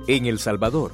En El Salvador.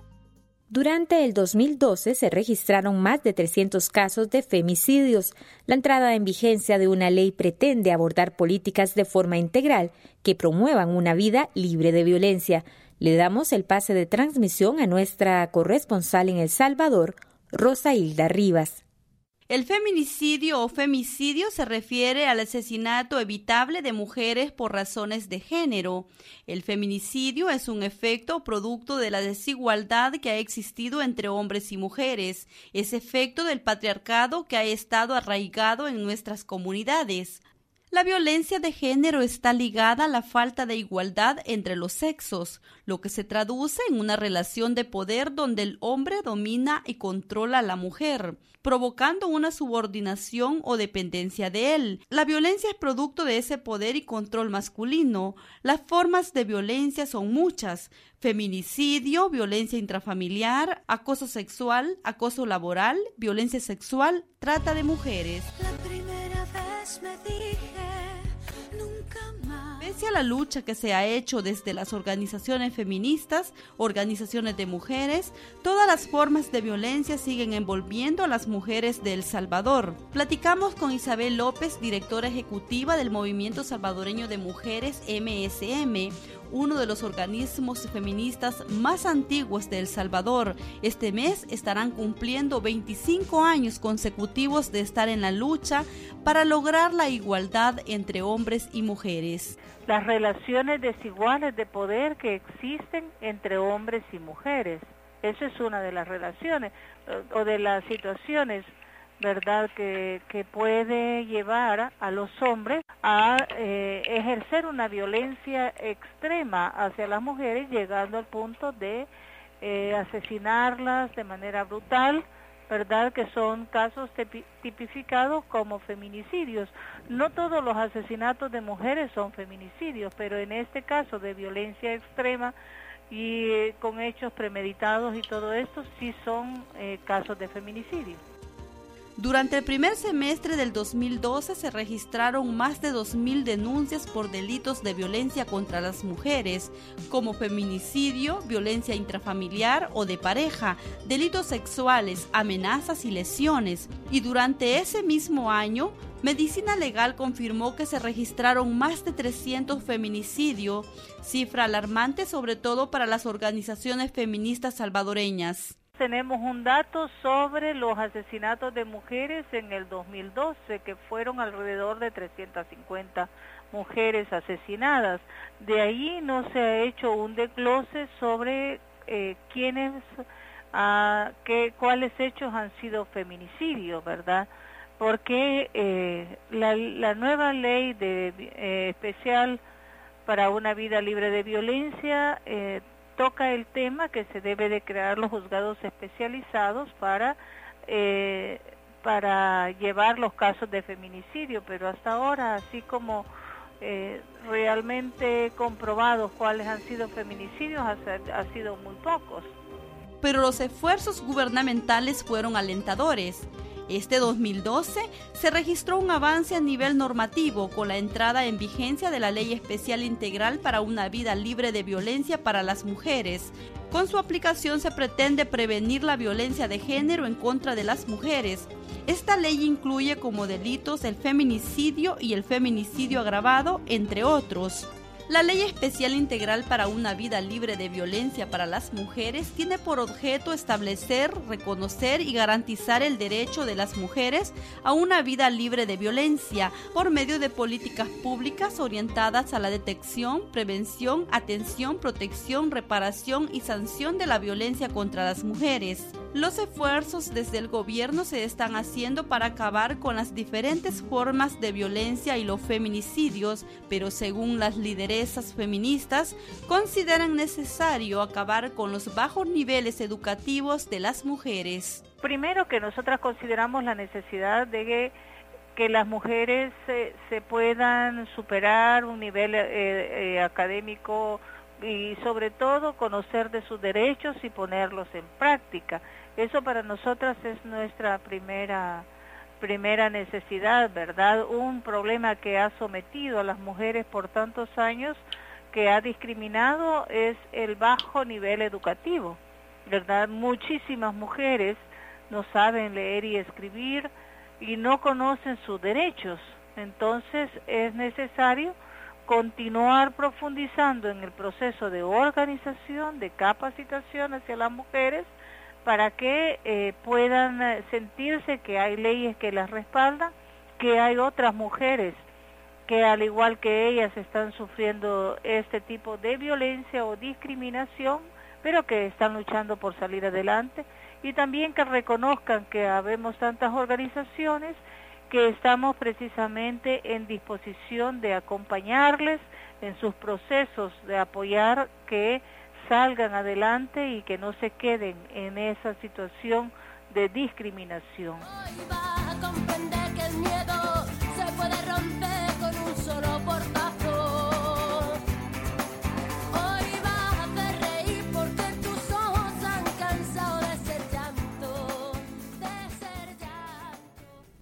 Durante el 2012 se registraron más de 300 casos de femicidios. La entrada en vigencia de una ley pretende abordar políticas de forma integral que promuevan una vida libre de violencia. Le damos el pase de transmisión a nuestra corresponsal en El Salvador, Rosa Hilda Rivas. El feminicidio o femicidio se refiere al asesinato evitable de mujeres por razones de género. El feminicidio es un efecto o producto de la desigualdad que ha existido entre hombres y mujeres. Es efecto del patriarcado que ha estado arraigado en nuestras comunidades. La violencia de género está ligada a la falta de igualdad entre los sexos, lo que se traduce en una relación de poder donde el hombre domina y controla a la mujer, provocando una subordinación o dependencia de él. La violencia es producto de ese poder y control masculino. Las formas de violencia son muchas: feminicidio, violencia intrafamiliar, acoso sexual, acoso laboral, violencia sexual, trata de mujeres. La primera vez me dije nunca más. Pese a la lucha que se ha hecho desde las organizaciones feministas, organizaciones de mujeres, todas las formas de violencia siguen envolviendo a las mujeres de El Salvador. Platicamos con Isabel López, directora ejecutiva del Movimiento Salvadoreño de Mujeres MSM, uno de los organismos feministas más antiguos de El Salvador. Este mes estarán cumpliendo 25 años consecutivos de estar en la lucha para lograr la igualdad entre hombres y mujeres. Las relaciones desiguales de poder que existen entre hombres y mujeres. Eso es una de las relaciones o de las situaciones, ¿verdad?, que puede llevar a los hombres a ejercer una violencia extrema hacia las mujeres, llegando al punto de asesinarlas de manera brutal, ¿verdad?, que son casos tipificados como feminicidios. No todos los asesinatos de mujeres son feminicidios, pero en este caso de violencia extrema y con hechos premeditados y todo esto sí son casos de feminicidio. Durante el primer semestre del 2012 se registraron más de 2.000 denuncias por delitos de violencia contra las mujeres, como feminicidio, violencia intrafamiliar o de pareja, delitos sexuales, amenazas y lesiones. Y durante ese mismo año, Medicina Legal confirmó que se registraron más de 300 feminicidios, cifra alarmante sobre todo para las organizaciones feministas salvadoreñas. Tenemos un dato sobre los asesinatos de mujeres en el 2012, que fueron alrededor de 350 mujeres asesinadas. De ahí no se ha hecho un desglose sobre cuáles hechos han sido feminicidios, ¿verdad? Porque la nueva ley especial para una vida libre de violencia toca el tema que se debe de crear los juzgados especializados para llevar los casos de feminicidio, pero hasta ahora, así como realmente comprobados cuáles han sido feminicidios, ha sido muy pocos. Pero los esfuerzos gubernamentales fueron alentadores. Este 2012 se registró un avance a nivel normativo con la entrada en vigencia de la Ley Especial Integral para una Vida Libre de Violencia para las Mujeres. Con su aplicación se pretende prevenir la violencia de género en contra de las mujeres. Esta ley incluye como delitos el feminicidio y el feminicidio agravado, entre otros. La Ley Especial Integral para una Vida Libre de Violencia para las Mujeres tiene por objeto establecer, reconocer y garantizar el derecho de las mujeres a una vida libre de violencia por medio de políticas públicas orientadas a la detección, prevención, atención, protección, reparación y sanción de la violencia contra las mujeres. Los esfuerzos desde el gobierno se están haciendo para acabar con las diferentes formas de violencia y los feminicidios, pero según las lideresas feministas, consideran necesario acabar con los bajos niveles educativos de las mujeres. Primero, que nosotras consideramos la necesidad de que las mujeres se puedan superar un nivel académico y sobre todo conocer de sus derechos y ponerlos en práctica. Eso para nosotras es nuestra primera necesidad, ¿verdad? Un problema que ha sometido a las mujeres por tantos años, que ha discriminado es el bajo nivel educativo, ¿verdad? Muchísimas mujeres no saben leer y escribir y no conocen sus derechos. Entonces es necesario continuar profundizando en el proceso de organización, de capacitación hacia las mujeres para que puedan sentirse que hay leyes que las respaldan, que hay otras mujeres que al igual que ellas están sufriendo este tipo de violencia o discriminación, pero que están luchando por salir adelante, y también que reconozcan que habemos tantas organizaciones que estamos precisamente en disposición de acompañarles en sus procesos, de apoyar que salgan adelante y que no se queden en esa situación de discriminación. Hoy va a comprender que el miedo se puede romper.